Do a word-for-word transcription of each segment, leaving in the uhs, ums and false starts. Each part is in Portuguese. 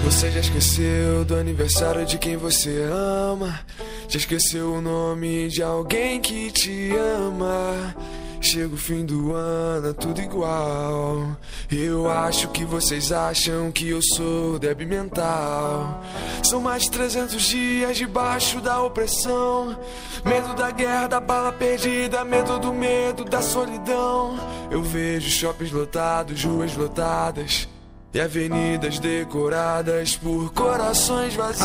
Você já esqueceu do aniversário de quem você ama? Já esqueceu o nome de alguém que te ama? Chega o fim do ano, tudo igual. Eu acho que vocês acham que eu sou débil mental. São mais de trezentos dias debaixo da opressão. Medo da guerra, da bala perdida, medo do medo, da solidão. Eu vejo shoppings lotados, ruas lotadas e avenidas decoradas por corações vazios.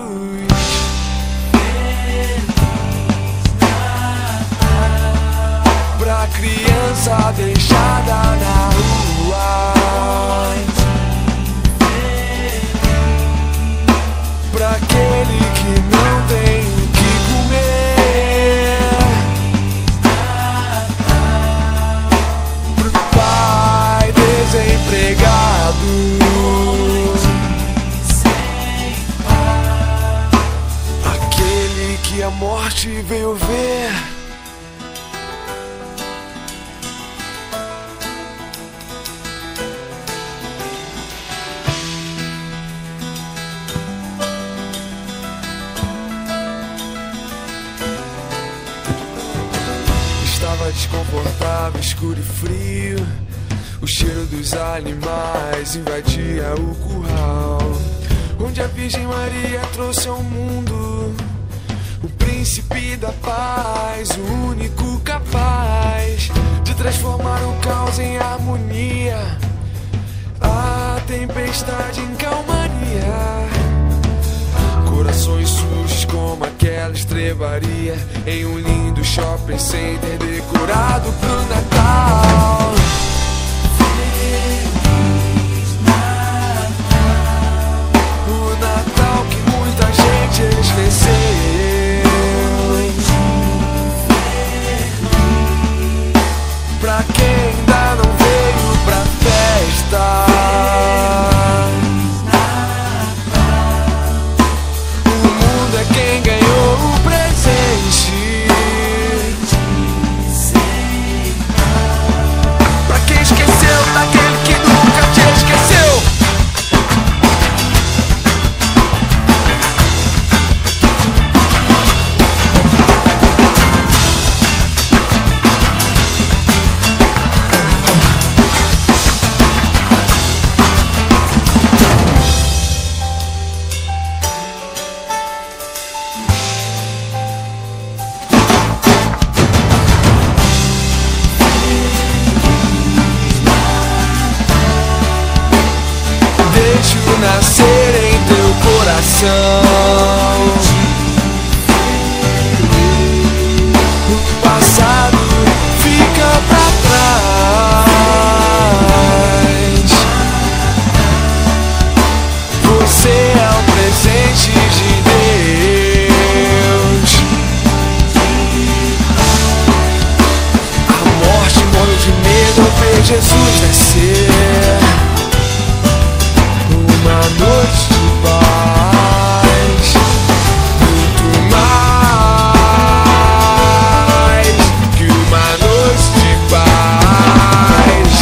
Pra criança deixada na rua, pra aquele que não tem o que comer, pro pai desempregado, aquele que a morte veio ver. Desconfortável, escuro e frio. O cheiro dos animais invadia o curral, onde a Virgem Maria trouxe ao mundo o príncipe da paz, o único capaz de transformar o caos em harmonia, a tempestade em calmaria. Corações sujos como aquela estrebaria em um lindo shopping center decorado pro Natal. Feliz Natal, o Natal que muita gente esqueceu. Pra quem ainda não veio pra festa, quem ganhou o presente. Pra quem esqueceu daquele que nunca te esqueceu. Nascer em teu coração, o passado fica pra trás. Você é um presente de Deus. A morte morreu de medo ao ver Jesus nascer. Uma noite de paz, muito mais que uma noite de paz.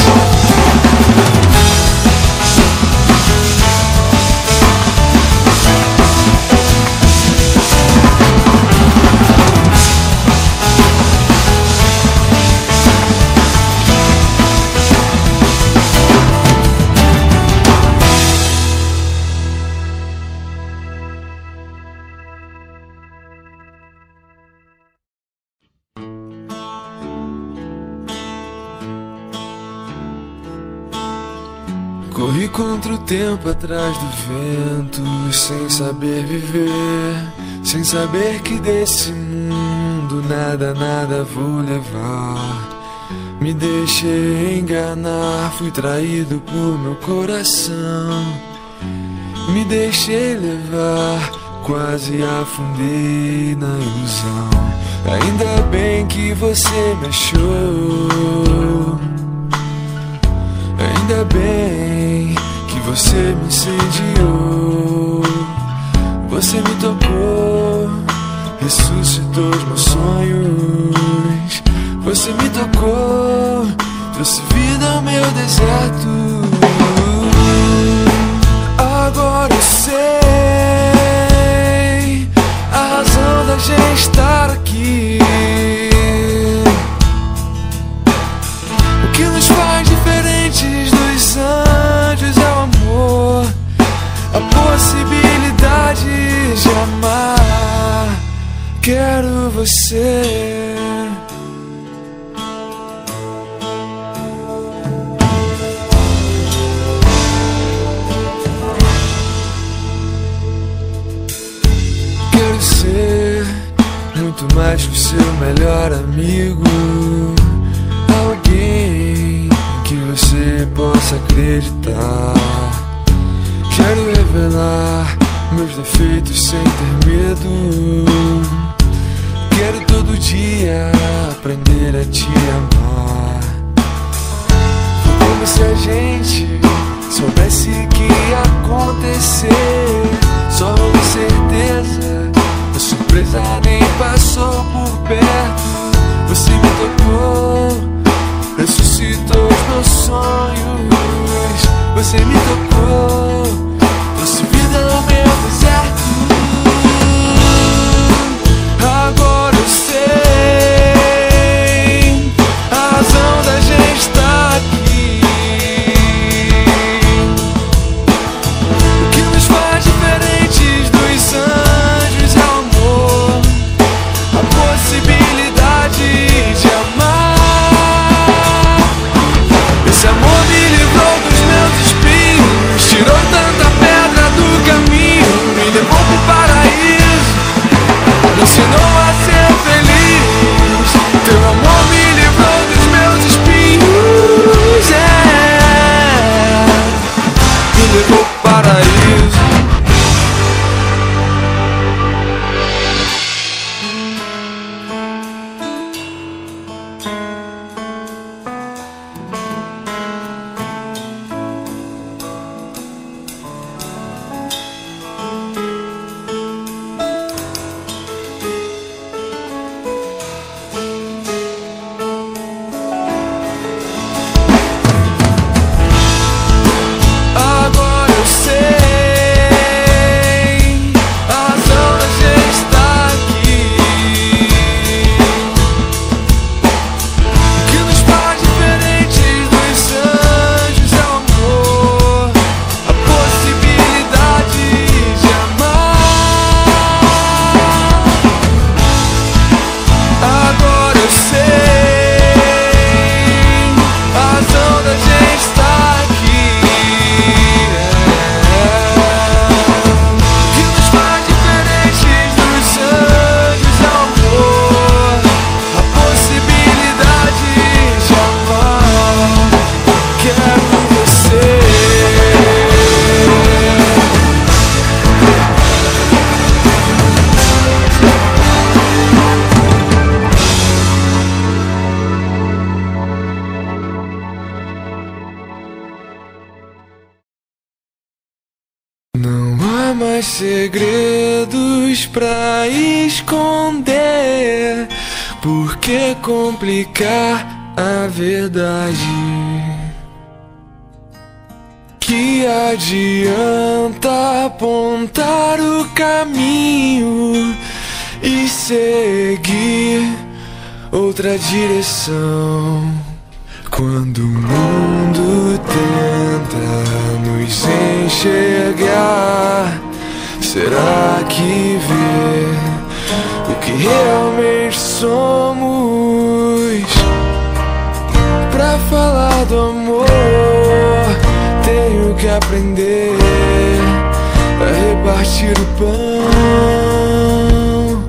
Corri contra o tempo atrás do vento, sem saber viver, sem saber que desse mundo nada, nada vou levar. Me deixei enganar, fui traído por meu coração. Me deixei levar, quase afundei na ilusão. Ainda bem que você me achou. Ainda bem que você me incendiou. Você me tocou, ressuscitou os meus sonhos. Você me tocou, trouxe vida ao meu deserto. Agora eu você. Quero ser muito mais que o seu melhor amigo, alguém que você possa acreditar. Quero revelar meus defeitos sem ter medo. Quero todo dia aprender a te amar. Foi como se a gente soubesse que ia acontecer. Só com certeza, a surpresa nem passou por perto. Você me tocou, ressuscitou os meus sonhos. Você me tocou, trouxe vida ao meu deserto. Agora eu sei a razão da gente estar aqui. O que nos faz diferentes dos anjos é o amor, a possibilidade de amar. Esse amor me livrou dos meus espinhos, tirou tanta pedra do caminho, me levou pro paraíso, me ensinou a ser feliz. Teu amor me livrou dos meus espinhos, é, me levou pro paraíso. Não há mais segredos pra esconder. Por que complicar a verdade? Que adianta apontar o caminho e seguir outra direção, quando o mundo tenta nos enxergar? Será que vê o que realmente somos? Pra falar do amor, tenho que aprender a repartir o pão,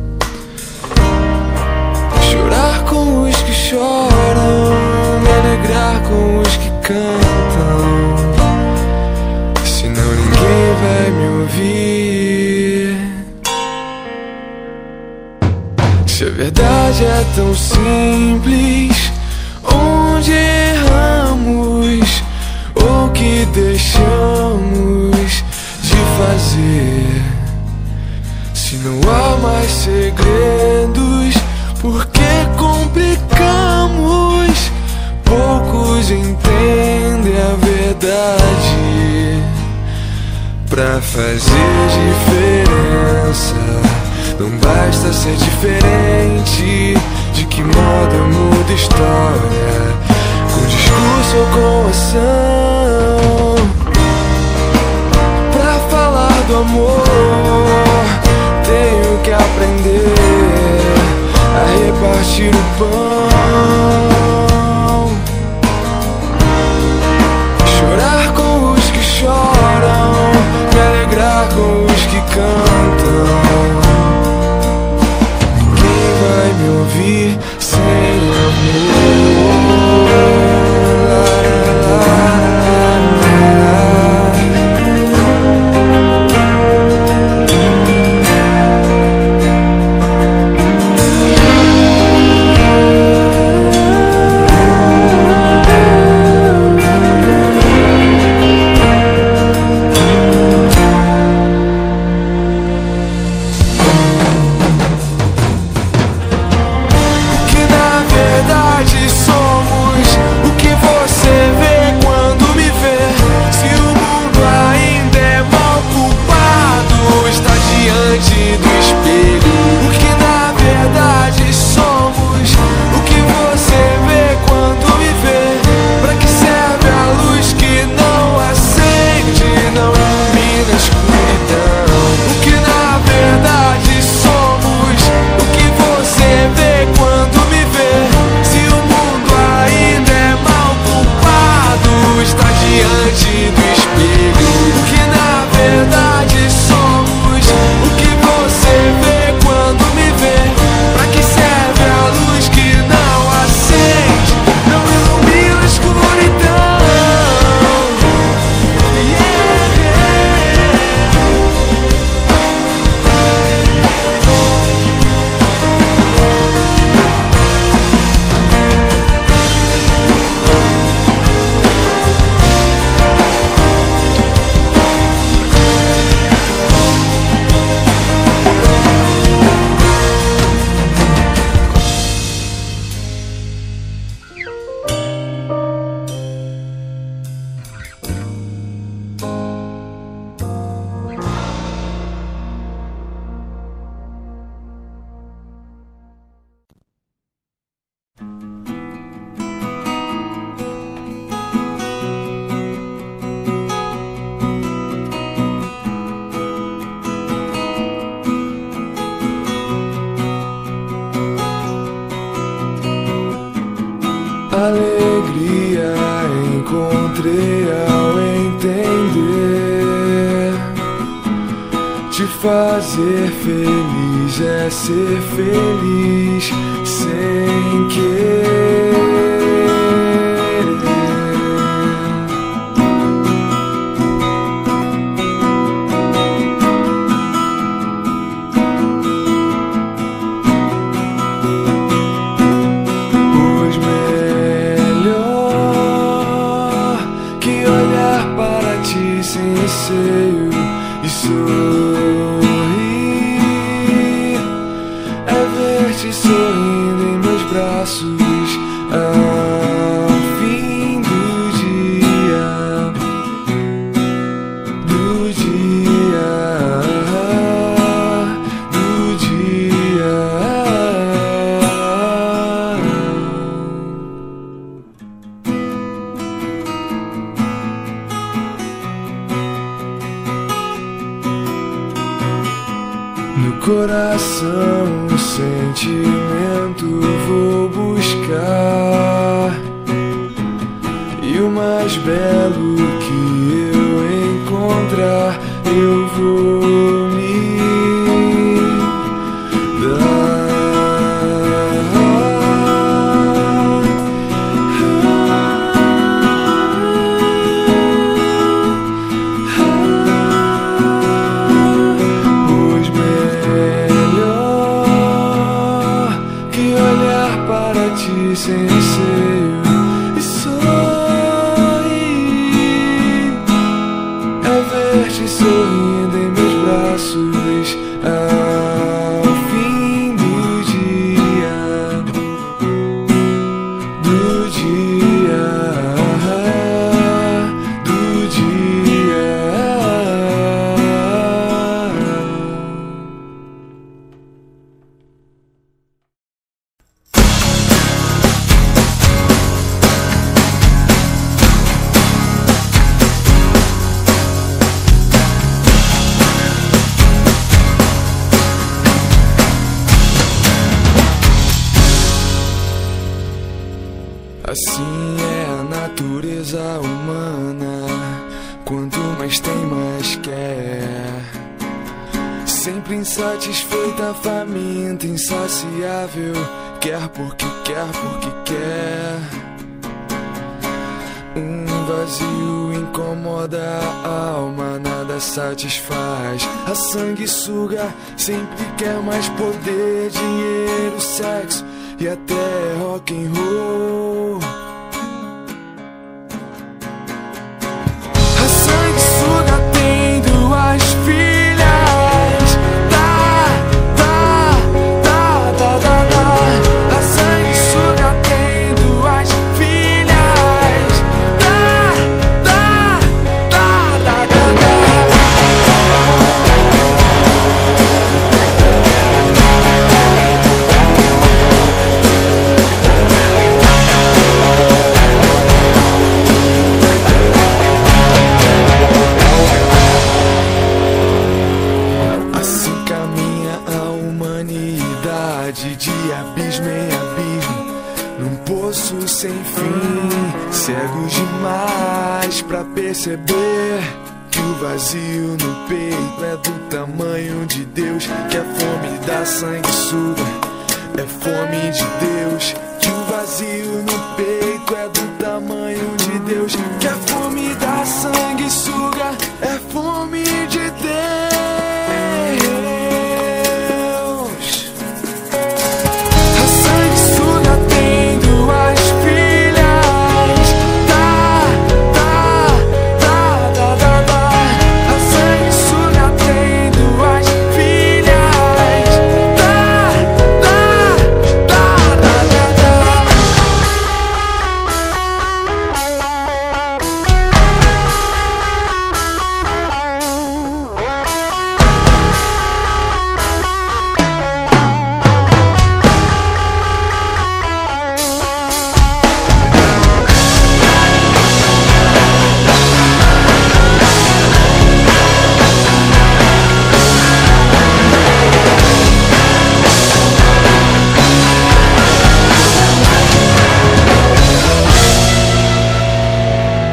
chorar com os que choram, me alegrar com os que cantam, senão ninguém vai me ouvir. Se a verdade é tão simples, onde erramos ou que deixamos de fazer? Se não há mais segredos, por que complicamos? Poucos entendem a verdade. Pra fazer diferença, não basta ser diferente. De que modo eu mudo história? Com discurso ou com ação? Pra falar do amor, tenho que aprender fazer feliz é ser feliz sem querer. Pois melhor que olhar para ti sem receio e sorrir é ver-te sorrindo em meus braços ao fim do dia, do dia, do dia. No coração o sentimento vou buscar, e o mais belo que eu encontrar eu vou me sem receio e sorrir é ver-te sorrindo em meus braços ao fim do dia, do dia, do dia. Assim é a natureza humana, quanto mais tem, mais quer. Sempre insatisfeita, faminta, insaciável, quer porque quer, porque quer. Um vazio incomoda a alma, nada satisfaz. A sanguessuga sempre quer mais poder, dinheiro, sexo e até rock and roll. A sanguessuga tem duas filhas. Tá, tá, tá, tá, tá, tá. A sanguessuga tem duas filhas. Tá, tá, tá, tá, tá, tá. De abismo em abismo, num poço sem fim, cegos demais pra perceber que o vazio no peito é do tamanho de Deus, que a fome da sanguessuga é fome de Deus, que o vazio no peito é do tamanho de Deus, que a fome da sanguessuga é fome de Deus.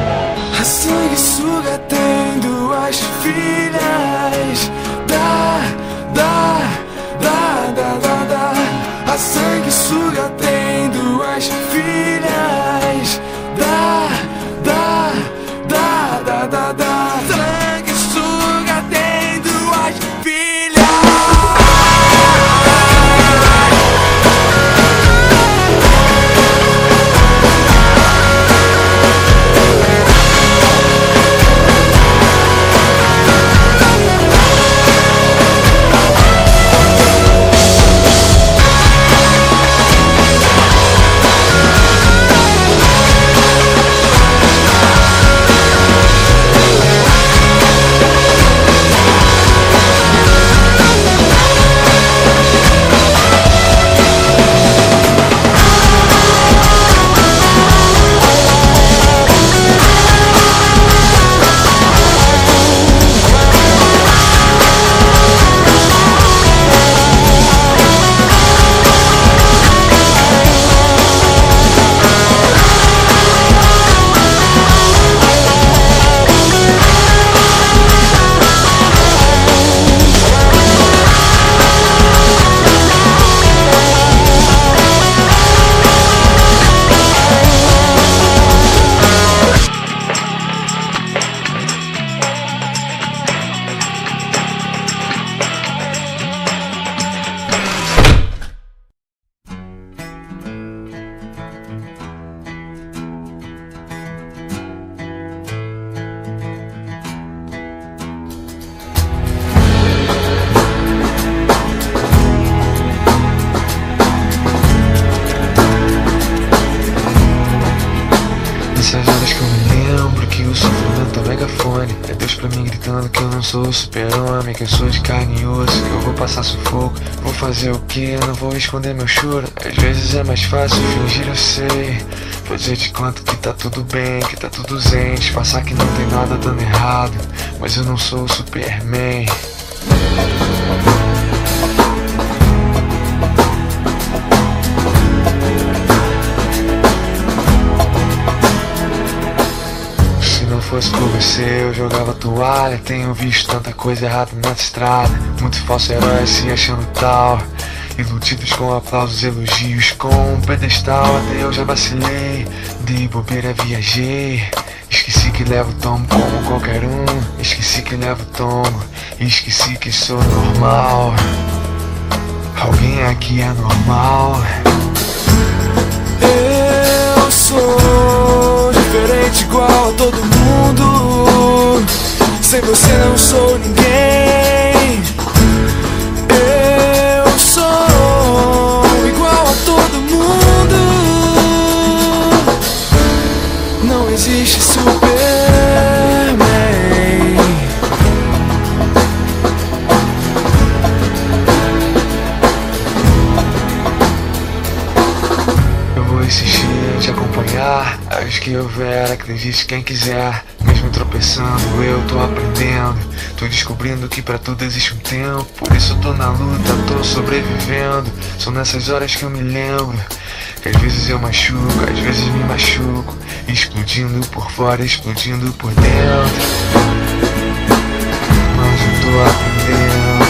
A sanguessuga tem duas filhas. Da megafone. É Deus pra mim gritando que eu não sou o super-homem, que eu sou de carne e osso, que eu vou passar sufoco. Vou fazer o que? Eu não vou esconder meu choro. Às vezes é mais fácil fingir, eu sei. Fazer de conta que tá tudo bem, que tá tudo zen, disfarçar que não tem nada dando errado. Mas eu não sou o Superman. Se não fosse por você eu jogava toalha. Tenho visto tanta coisa errada nessa estrada. Muitos falsos heróis se achando tal, iludidos com aplausos, elogios, com um pedestal. Até eu já vacilei, de bobeira viajei. Esqueci que levo tomo como qualquer um. Esqueci que levo tomo, esqueci que sou normal. Alguém aqui é normal. Eu sou diferente igual a todo mundo. Sem você não sou ninguém. Eu sou igual a todo mundo. Não existe Superman. Eu vou insistir em te acompanhar. Acho que houver, acredite quem quiser. Mesmo tropeçando, eu tô aprendendo. Tô descobrindo que pra tudo existe um tempo. Por isso eu tô na luta, tô sobrevivendo. São nessas horas que eu me lembro que às vezes eu machuco, às vezes me machuco. Explodindo por fora, explodindo por dentro. Mas eu tô aprendendo.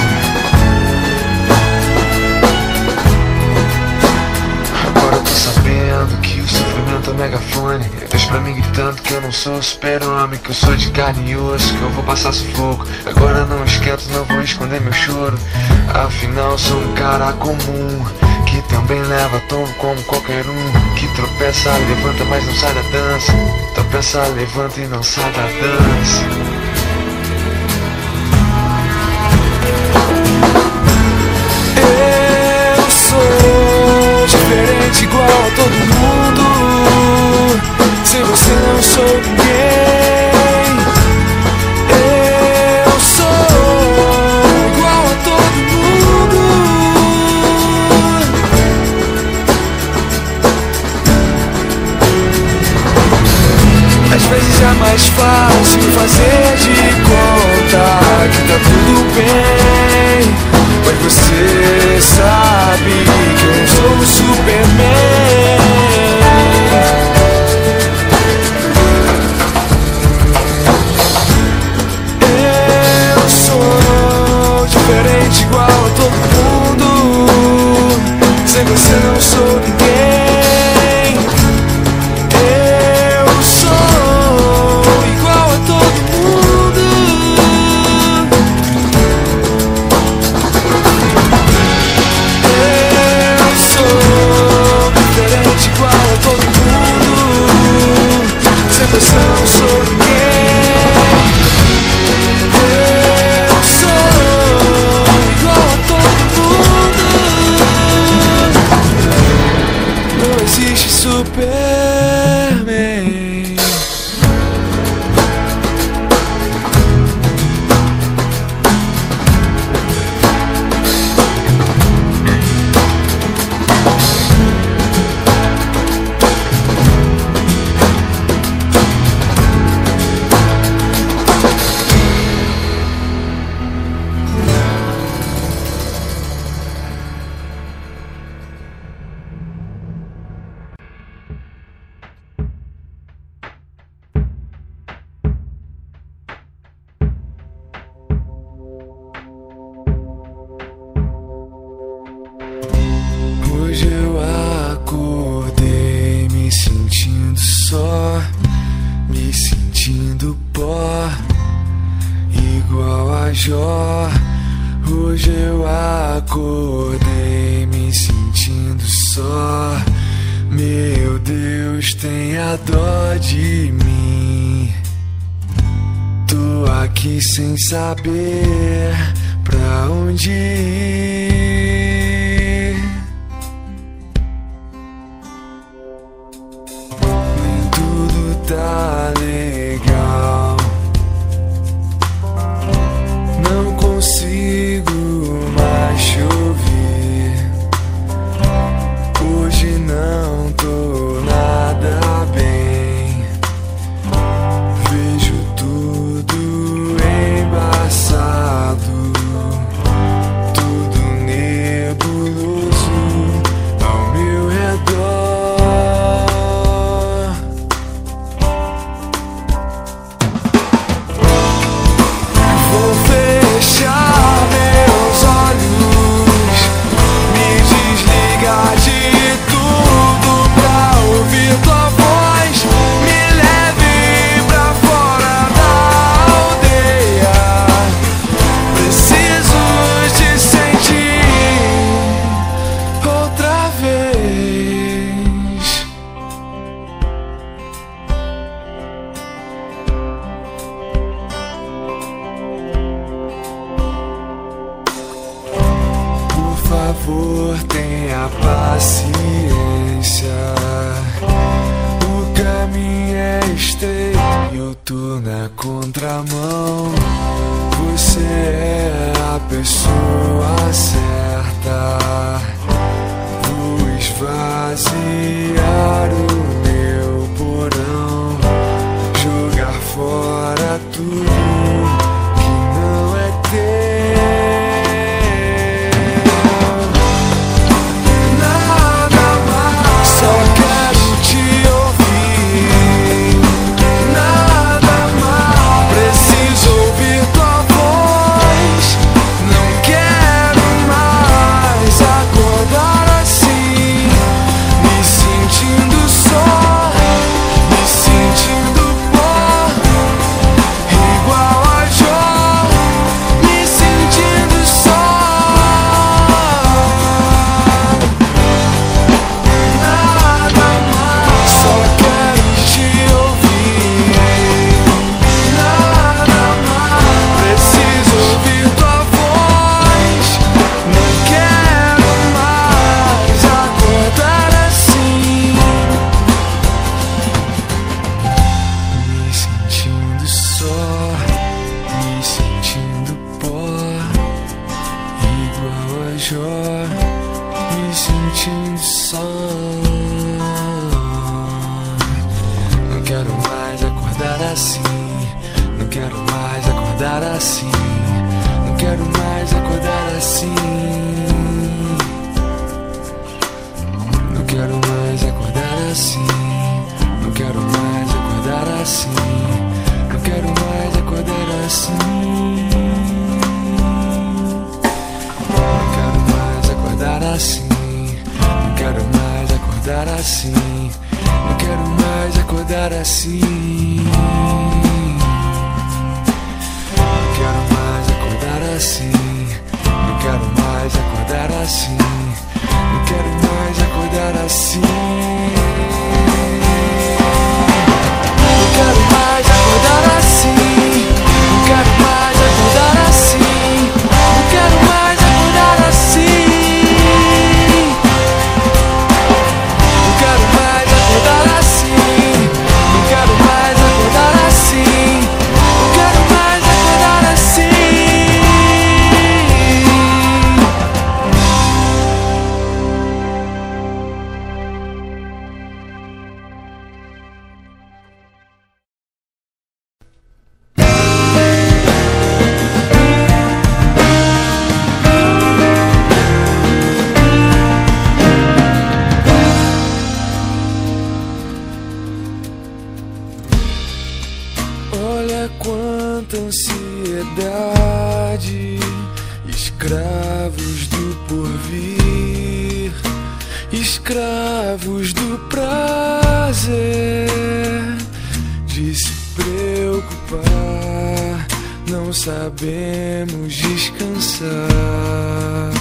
Agora eu tô sabendo que o sofrimento é megafone. É Deus pra mim gritando que eu não sou super-homem, que eu sou de carne e osso, que eu vou passar sufoco. Agora não esquento, não vou esconder meu choro. Afinal sou um cara comum, que também leva tombo como qualquer um. Que tropeça, levanta, mas não sai da dança. Tropeça, levanta e não sai da dança. Eu sou diferente igual a todo mundo. Sem você não sou ninguém. Eu sou igual a todo mundo. Às vezes é mais fácil fazer de conta que tá tudo bem, mas você sabe que eu não sou o Superman. Eu sou diferente igual a todo mundo. Sem você não sou ninguém. Eu sou igual a todo mundo. Eu sou diferente igual a todo mundo. Sem você não sou ninguém. Eu sou igual a todo mundo. Não existe Superman. Hoje eu acordei me sentindo só, me sentindo pó, igual a Jó. Hoje eu acordei me sentindo só. Meu Deus, tenha dó de mim. Tô aqui sem saber pra onde ir. Nem tudo tá legal. amor, tenha paciência. O caminho é estreito e eu tô na contramão. Você é a pessoa certa. Vou esvaziar o meu porão, jogar fora tudo que não é teu. Nada mais, só quero te ouvir. Nada mais, preciso ouvir tua voz. Não quero mais acordar assim, me sentindo só, me sentindo pó, igual a Jó, me sentindo só. Nada mais, só quero te ouvir. Nada mais, preciso ouvir tua voz. Não quero mais acordar assim, me sentindo só, me sentindo pó, igual a Jó, me sentindo só. Não quero mais acordar assim, não quero mais acordar assim, não quero mais acordar assim. Não quero mais acordar assim, não quero mais acordar assim, não quero mais acordar assim. Não quero mais acordar assim, não quero mais acordar assim, não quero mais acordar assim. Não quero mais acordar assim, não quero mais acordar assim, não quero mais acordar assim. Não quero mais acordar assim, não quero mais acordar assim, não quero mais acordar assim. Não quero mais acordar assim, não quero mais acordar assim, não quero mais acordar assim. Olha quanta ansiedade, escravos do porvir, escravos do prazer de se preocupar, não sabemos descansar.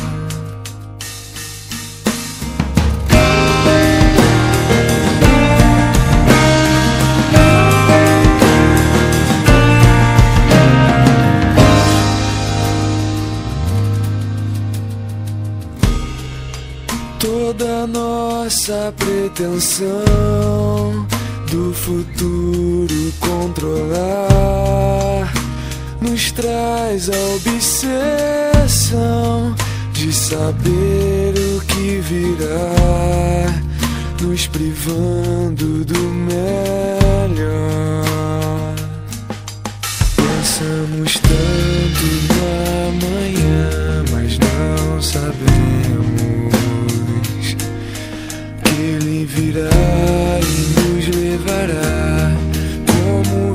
Toda nossa pretensão do futuro controlar nos traz a obsessão de saber o que virá, nos privando do melhor. Pensamos tanto no amanhã, mas não sabemos que ele virá e nos levará como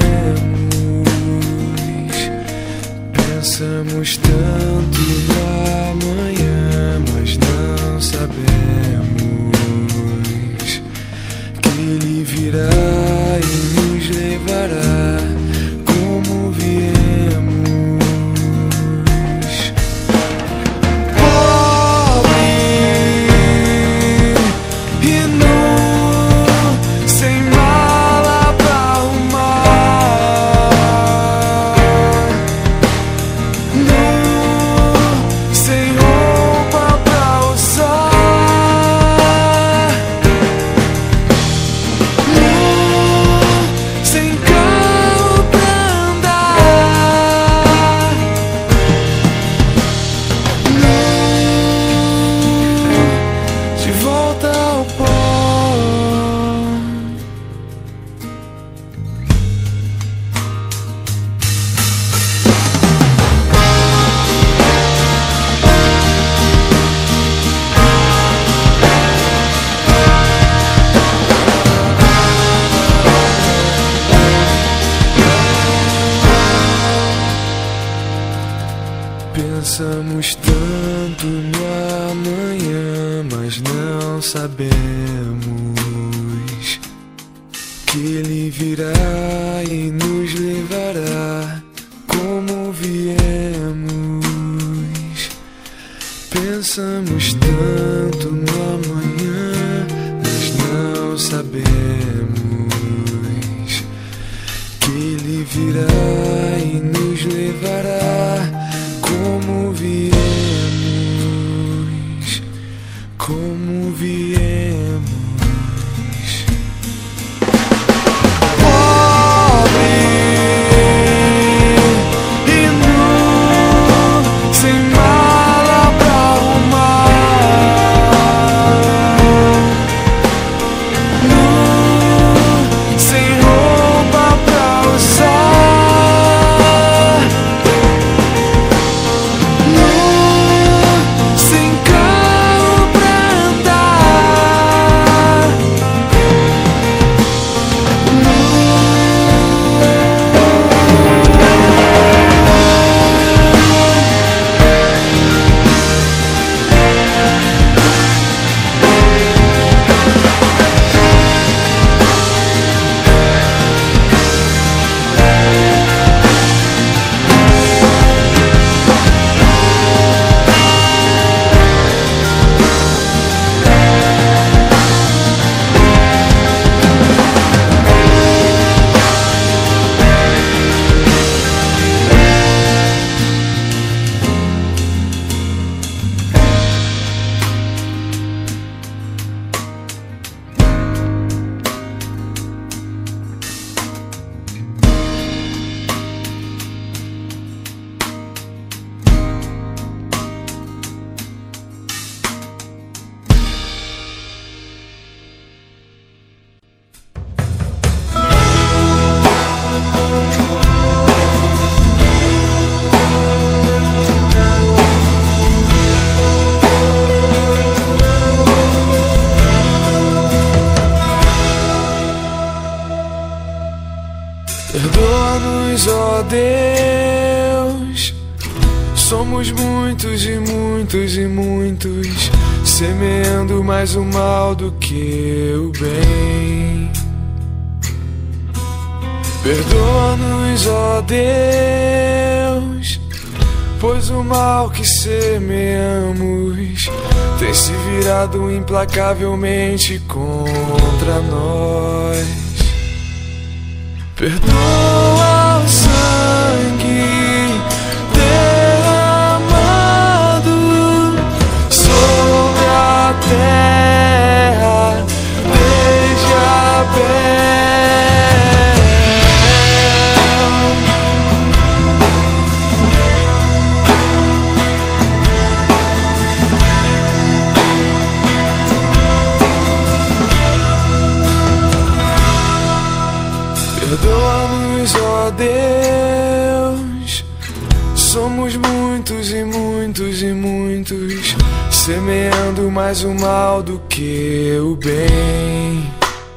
viemos. Pensamos tanto no amanhã, mas não sabemos que ele virá e nos levará como viemos. Sem roupa pra usar. Pensamos tanto no amanhã, mas não sabemos que ele virá e nos levará como viemos. Pensamos tanto no amanhã, mas não sabemos que ele virá e nos levará como viemos, como viemos. Pobre e nu, sem mala pra arrumar, nu, sem roupa pra usar, sem carro pra andar, perdoa-nos, ó Deus. Somos muitos e muitos e muitos, semeando mais o mal do que o bem. Perdoa-nos, ó Deus, pois o mal que semeamos tem se virado implacavelmente contra nós. Perdoa o sangue derramado sobre a terra desde Abel. Perdoa-nos, ó Deus. Somos muitos e muitos e muitos, semeando mais o mal do que o bem.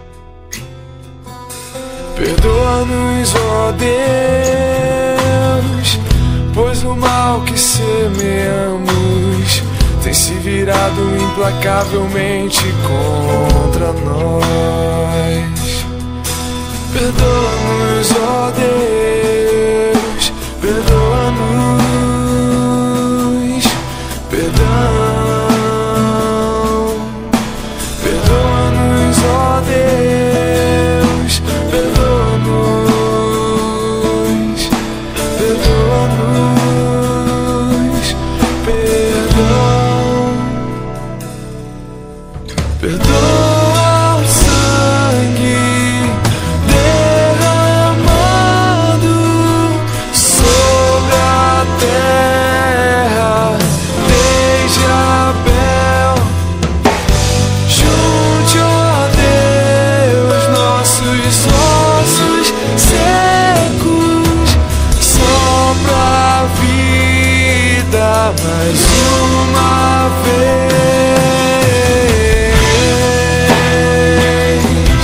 Perdoa-nos, ó Deus, pois o mal que semeamos tem se virado implacavelmente contra nós. Perdoa-nos, ó Deus, perdoa-nos, perdão. Perdoa-nos, ó Deus, perdoa-nos, perdoa-nos, perdão. Perdoa o sangue mais uma vez.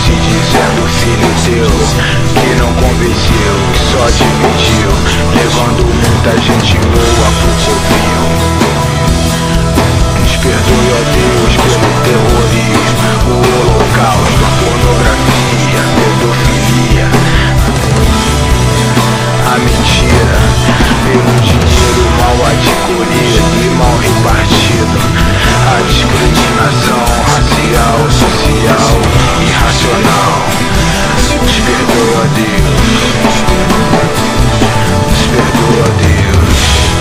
te dizendo, filho teu, que não convenceu, que só dividiu, levando muita gente boa pro covil. Nos perdoe, ó Deus, pelo terrorismo, o holocausto, a pornografia, a pedofilia, a mentira, pelo dinheiro mal adquirido e mal repartido, a discriminação racial, social, irracional. Nos perdoe, ó Deus, nos perdoe, ó Deus.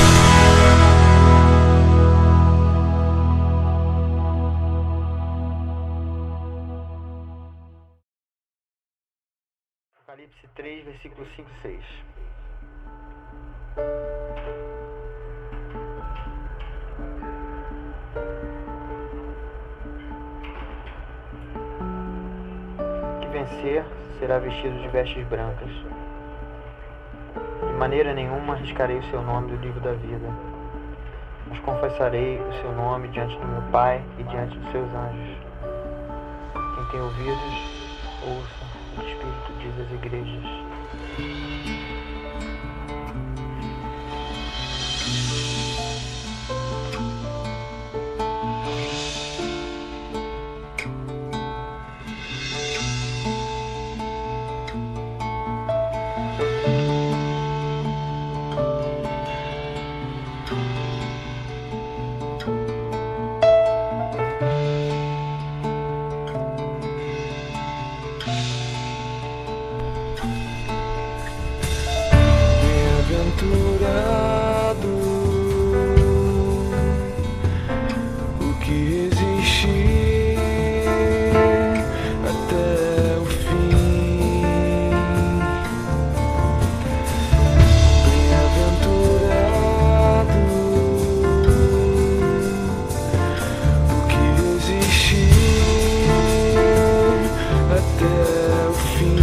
Apocalipse três, versículos cinco e seis. Que vencer será vestido de vestes brancas. De maneira nenhuma arriscarei o seu nome do livro da vida, mas confessarei o seu nome diante do meu Pai e diante dos seus anjos. Quem tem ouvidos, ouça o que o Espírito diz às igrejas. Bem-aventurado o que resistir até o fim. Bem-aventurado o que resistir até o fim.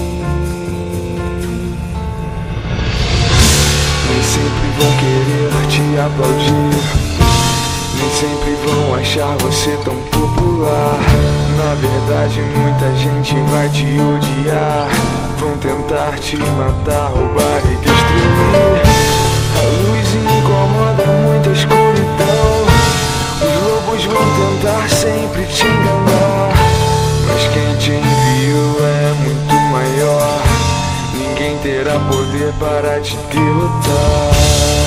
Nem sempre vão querer te aplaudir, nem sempre vão achar você tão popular. Na verdade, muita gente vai te odiar, vão tentar te matar, roubar e destruir. A luz incomoda muita escuridão, os lobos vão tentar sempre te enganar, mas quem te enviou é muito maior. Ninguém terá poder para te derrotar.